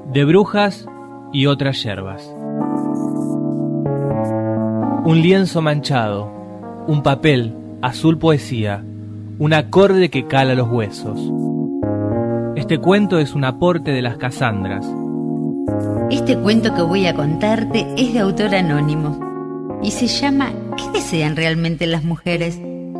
de brujas y otras yerbas. Un lienzo manchado, un papel, azul poesía, un acorde que cala los huesos. Este cuento es un aporte de las Casandras. Este cuento que voy a contarte es de autor anónimo y se llama ¿Qué desean realmente las mujeres?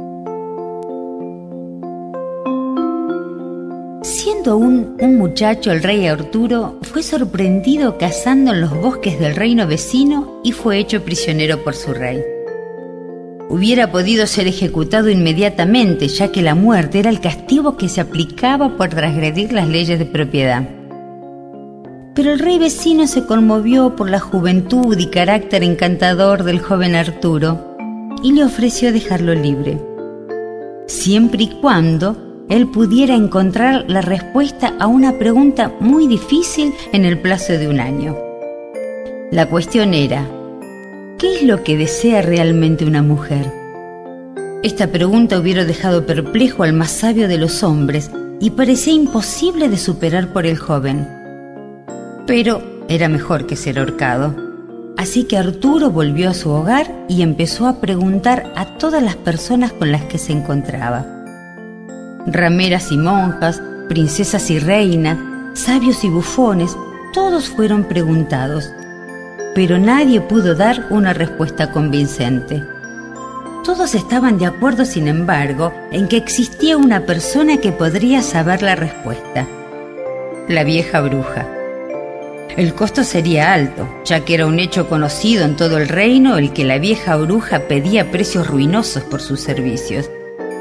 Siendo aún un muchacho, el rey Arturo fue sorprendido cazando en los bosques del reino vecino y fue hecho prisionero por su rey. Hubiera podido ser ejecutado inmediatamente, ya que la muerte era el castigo que se aplicaba por transgredir las leyes de propiedad. Pero el rey vecino se conmovió por la juventud y carácter encantador del joven Arturo y le ofreció dejarlo libre, siempre y cuando él pudiera encontrar la respuesta a una pregunta muy difícil en el plazo de un año. La cuestión era, ¿qué es lo que desea realmente una mujer? Esta pregunta hubiera dejado perplejo al más sabio de los hombres y parecía imposible de superar por el joven. Pero era mejor que ser ahorcado. Así que Arturo volvió a su hogar y empezó a preguntar a todas las personas con las que se encontraba. Rameras y monjas, princesas y reinas, sabios y bufones, todos fueron preguntados, pero nadie pudo dar una respuesta convincente. Todos estaban de acuerdo, sin embargo, en que existía una persona que podría saber la respuesta: la vieja bruja. El costo sería alto, ya que era un hecho conocido en todo el reino el que la vieja bruja pedía precios ruinosos por sus servicios.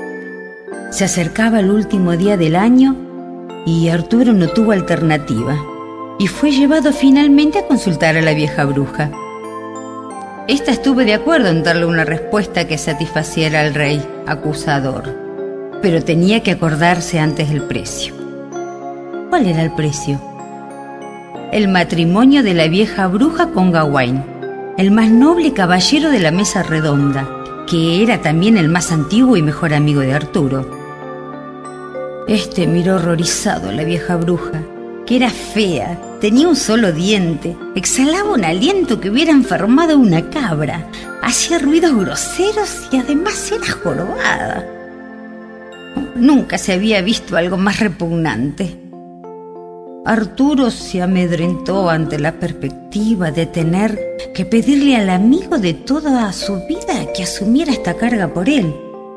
Se acercaba el último día del año y Arturo no tuvo alternativa y fue llevado finalmente a consultar a la vieja bruja. Esta estuvo de acuerdo en darle una respuesta que satisfaciera al rey acusador, pero tenía que acordarse antes del precio. ¿Cuál era el precio? El matrimonio de la vieja bruja con Gawain, el más noble caballero de la mesa redonda, que era también el más antiguo y mejor amigo de Arturo. Este miró horrorizado a la vieja bruja, que era fea, tenía un solo diente, exhalaba un aliento que hubiera enfermado a una cabra, hacía ruidos groseros y además era jorobada. Nunca se había visto algo más repugnante. Arturo se amedrentó ante la perspectiva de tener que pedirle al amigo de toda su vida que asumiera esta carga por él.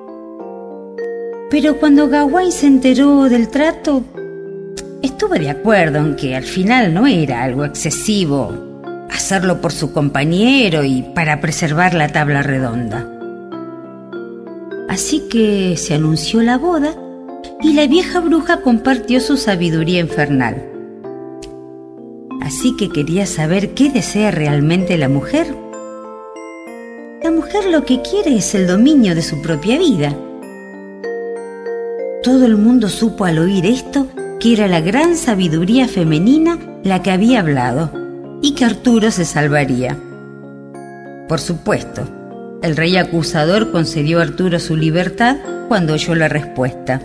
Pero cuando Gawain se enteró del trato, estuvo de acuerdo en que al final no era algo excesivo hacerlo por su compañero y para preservar la tabla redonda. Así que se anunció la boda y la vieja bruja compartió su sabiduría infernal. Así que quería saber qué desea realmente la mujer. La mujer lo que quiere es el dominio de su propia vida. Todo el mundo supo al oír esto que era la gran sabiduría femenina la que había hablado y que Arturo se salvaría. Por supuesto, el rey acusador concedió a Arturo su libertad cuando oyó la respuesta.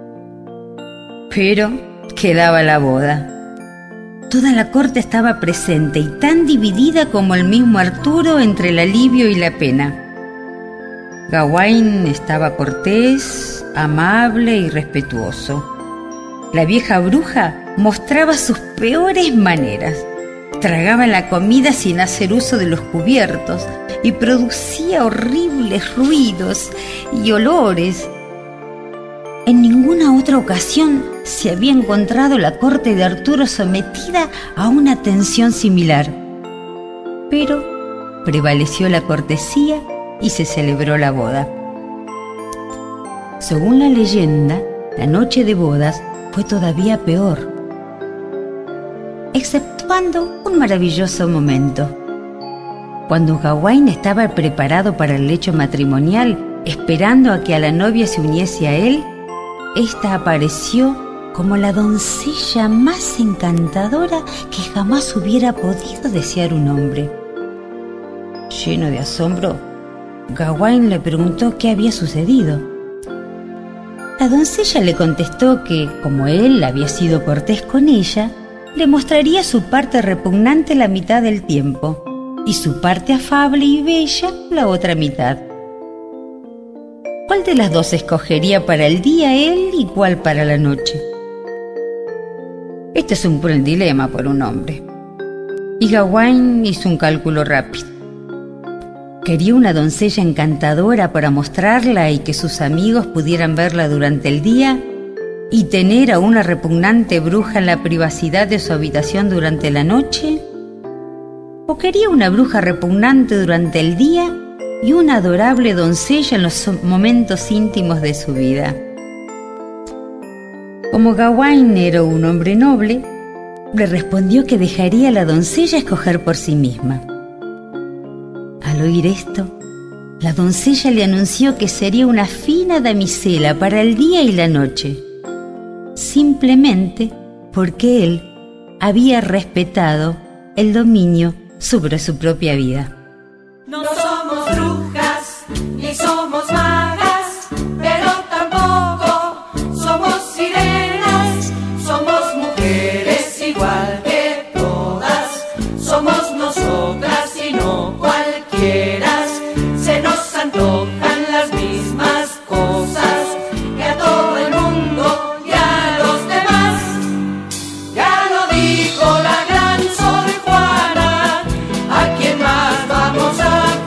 Pero quedaba la boda. Toda la corte estaba presente y tan dividida como el mismo Arturo entre el alivio y la pena. Gawain estaba cortés, amable y respetuoso. La vieja bruja mostraba sus peores maneras. Tragaba la comida sin hacer uso de los cubiertos y producía horribles ruidos y olores. En ninguna otra ocasión se había encontrado la corte de Arturo sometida a una tensión similar. Pero prevaleció la cortesía y se celebró la boda. Según la leyenda, la noche de bodas fue todavía peor, exceptuando un maravilloso momento. Cuando Gawain estaba preparado para el lecho matrimonial, esperando a que a la novia se uniese a él, ésta apareció como la doncella más encantadora que jamás hubiera podido desear un hombre. Lleno de asombro, Gawain le preguntó qué había sucedido. La doncella le contestó que, como él había sido cortés con ella, le mostraría su parte repugnante la mitad del tiempo y su parte afable y bella la otra mitad. ¿Cuál de las dos escogería para el día él y cuál para la noche? Este es un cruel dilema por un hombre. Y Gawain hizo un cálculo rápido. Quería una doncella encantadora para mostrarla y que sus amigos pudieran verla durante el día, y tener a una repugnante bruja en la privacidad de su habitación durante la noche. ¿O quería una bruja repugnante durante el día y una adorable doncella en los momentos íntimos de su vida? Como Gawain era un hombre noble, le respondió que dejaría a la doncella escoger por sí misma. Al oír esto, la doncella le anunció que sería una fina damisela para el día y la noche, simplemente porque él había respetado el dominio sobre su propia vida. No somos brujas ni somos magas, pero tampoco somos sirenas. Somos mujeres igual que todas, somos nosotras y no cualquiera. Se nos antojan las mismas cosas que a todo el mundo y a los demás. Ya lo dijo la gran Sor Juana, ¿a quién más vamos a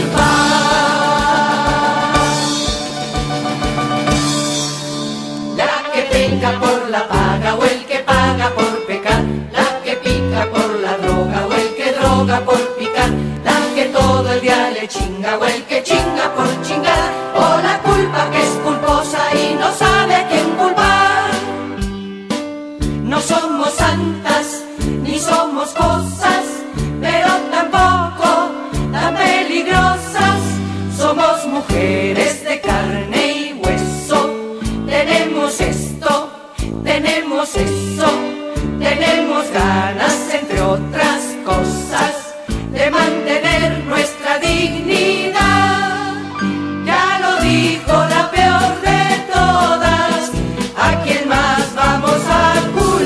culpar? La que peca por la paga o el que paga por pecar, la que pica por la droga o el que droga por picar, la que todo el día le chinga o el que chinga por chingar, o la culpa que es culposa y no sabe a quién culpar. No somos santas ni somos cosas, pero tampoco tan peligrosas. Somos mujeres de carne y hueso. Tenemos esto, tenemos eso, tenemos ganas, entre otras cosas, de mantener nuestra dignidad. Ya lo dijo la peor de todas, ¿a quién más vamos a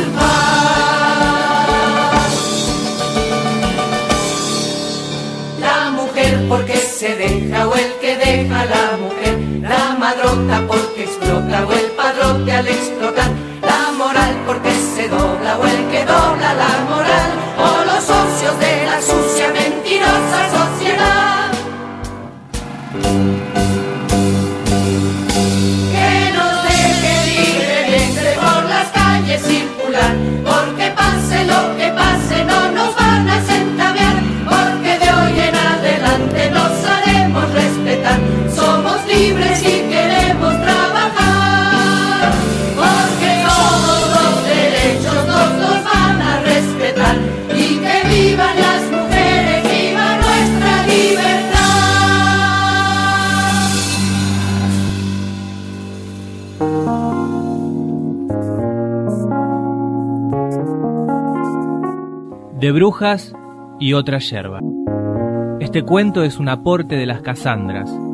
culpar? La mujer porque se deja o el que deja a la mujer, la madrota porque explota o el padrote al explotar, la moral porque se dobla o el que dobla la moral, o los socios de la sucia mentirosa sociedad. Que nos deje libremente por las calles circular, porque pase lo que pase no nos van a centavear, porque de hoy en adelante nos haremos respetar. Somos libres y queremos trabajar, porque todos los derechos nos van a respetar. Y que vivan las mujeres, viva nuestra libertad. De brujas y otra yerba. Este cuento es un aporte de las Casandras,